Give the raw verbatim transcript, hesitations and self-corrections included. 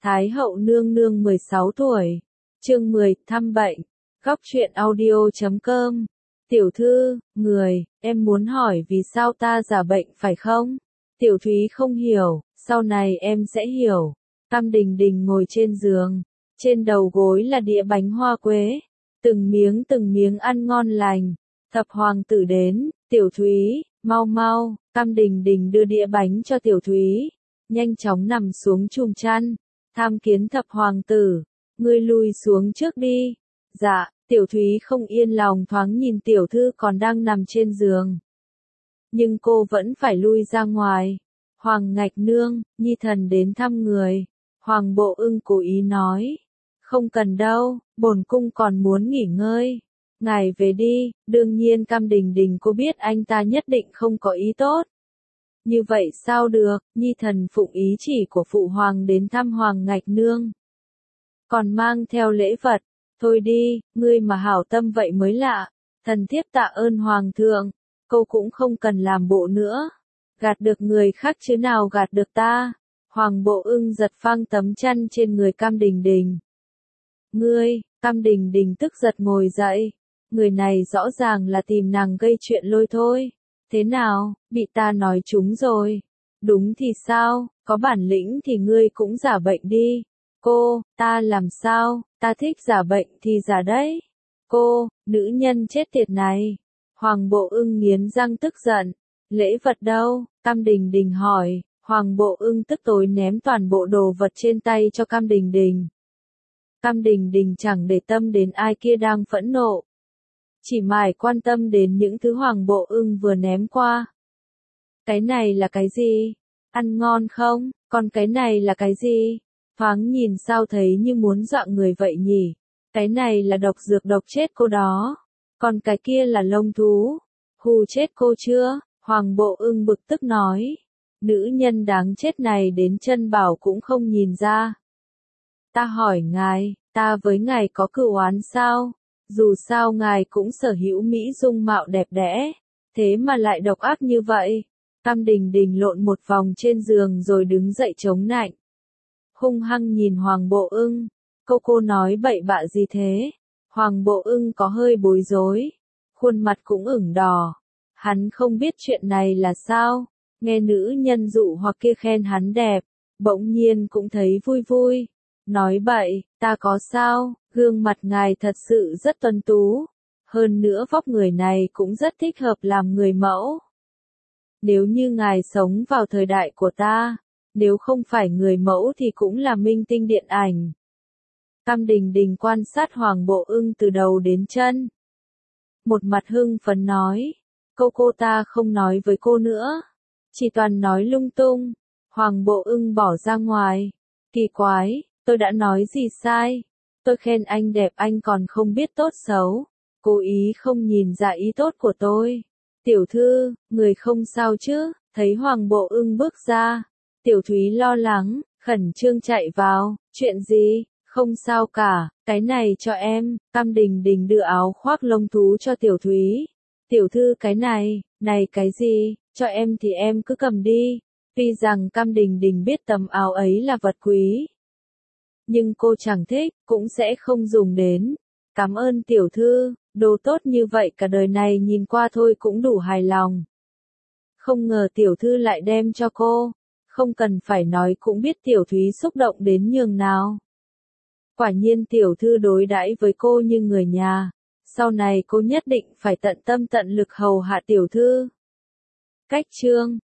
Thái hậu nương nương mười sáu tuổi. Chương mười, thăm bệnh. Góc truyện audio chấm com. Tiểu thư, người, em muốn hỏi vì sao ta giả bệnh phải không? Tiểu Thúy không hiểu, sau này em sẽ hiểu. Cam Đình Đình ngồi trên giường, trên đầu gối là đĩa bánh hoa quế, từng miếng từng miếng ăn ngon lành. Thập hoàng tử đến, Tiểu Thúy, mau mau. Cam Đình Đình đưa đĩa bánh cho Tiểu Thúy, nhanh chóng nằm xuống chùm chăn. Tham kiến thập hoàng tử, ngươi lui xuống trước đi. Dạ. Tiểu Thúy không yên lòng thoáng nhìn tiểu thư còn đang nằm trên giường. Nhưng cô vẫn phải lui ra ngoài. Hoàng Ngạch Nương, nhi thần đến thăm người. Hoàng Bộ Ưng cố ý nói. Không cần đâu, bổn cung còn muốn nghỉ ngơi. Ngài về đi. Đương nhiên Cam Đình Đình cô biết anh ta nhất định không có ý tốt. Như vậy sao được, nhi thần phụng ý chỉ của phụ hoàng đến thăm Hoàng Ngạch Nương. Còn mang theo lễ vật. Thôi đi, ngươi mà hảo tâm vậy mới lạ. Thần thiếp tạ ơn hoàng thượng, cô cũng không cần làm bộ nữa. Gạt được người khác chứ nào gạt được ta. Hoàng Bộ Ưng giật phăng tấm chăn trên người Cam Đình Đình. Ngươi, Cam Đình Đình tức giật ngồi dậy. Người này rõ ràng là tìm nàng gây chuyện lôi thôi. Thế nào, bị ta nói trúng rồi. Đúng thì sao, có bản lĩnh thì ngươi cũng giả bệnh đi. Cô, ta làm sao, ta thích giả bệnh thì giả đấy. Cô, nữ nhân chết tiệt này. Hoàng Bộ Ưng nghiến răng tức giận. Lễ vật đâu? Cam Đình Đình hỏi. Hoàng Bộ Ưng tức tối ném toàn bộ đồ vật trên tay cho Cam Đình Đình. Cam Đình Đình chẳng để tâm đến ai kia đang phẫn nộ. Chỉ mải quan tâm đến những thứ Hoàng Bộ Ưng vừa ném qua. Cái này là cái gì? Ăn ngon không? Còn cái này là cái gì? Thoáng nhìn sao thấy như muốn dọa người vậy nhỉ. Cái này là độc dược độc chết cô đó. Còn cái kia là lông thú. Hù chết cô chưa? Hoàng Bộ Ưng bực tức nói. Nữ nhân đáng chết này đến chân bảo cũng không nhìn ra. Ta hỏi ngài, ta với ngài có cửu oán sao? Dù sao ngài cũng sở hữu mỹ dung mạo đẹp đẽ. Thế mà lại độc ác như vậy. Cam Đình Đình lộn một vòng trên giường rồi đứng dậy chống nạnh. Hung hăng nhìn Hoàng Bộ Ưng. Cô cô nói bậy bạ gì thế? Hoàng Bộ Ưng có hơi bối rối. Khuôn mặt cũng ửng đỏ. Hắn không biết chuyện này là sao. Nghe nữ nhân dụ hoặc kia khen hắn đẹp. Bỗng nhiên cũng thấy vui vui. Nói bậy, ta có sao? Gương mặt ngài thật sự rất tuấn tú. Hơn nữa vóc người này cũng rất thích hợp làm người mẫu. Nếu như ngài sống vào thời đại của ta. Nếu không phải người mẫu thì cũng là minh tinh điện ảnh. Cam Đình Đình quan sát Hoàng Bộ Ưng từ đầu đến chân. Một mặt hưng phấn nói. Cô cô ta không nói với cô nữa. Chỉ toàn nói lung tung. Hoàng Bộ Ưng bỏ ra ngoài. Kỳ quái, tôi đã nói gì sai? Tôi khen anh đẹp anh còn không biết tốt xấu. Cố ý không nhìn ra ý tốt của tôi. Tiểu thư, người không sao chứ? Thấy Hoàng Bộ Ưng bước ra. Tiểu Thúy lo lắng, khẩn trương chạy vào, chuyện gì, không sao cả, cái này cho em. Cam Đình Đình đưa áo khoác lông thú cho Tiểu Thúy. Tiểu thư cái này, này cái gì, cho em thì em cứ cầm đi. Tuy rằng Cam Đình Đình biết tấm áo ấy là vật quý. Nhưng cô chẳng thích, cũng sẽ không dùng đến. Cảm ơn tiểu thư, đồ tốt như vậy cả đời này nhìn qua thôi cũng đủ hài lòng. Không ngờ tiểu thư lại đem cho cô. Không cần phải nói cũng biết Tiểu Thúy xúc động đến nhường nào. Quả nhiên tiểu thư đối đãi với cô như người nhà. Sau này cô nhất định phải tận tâm tận lực hầu hạ tiểu thư. Cách chương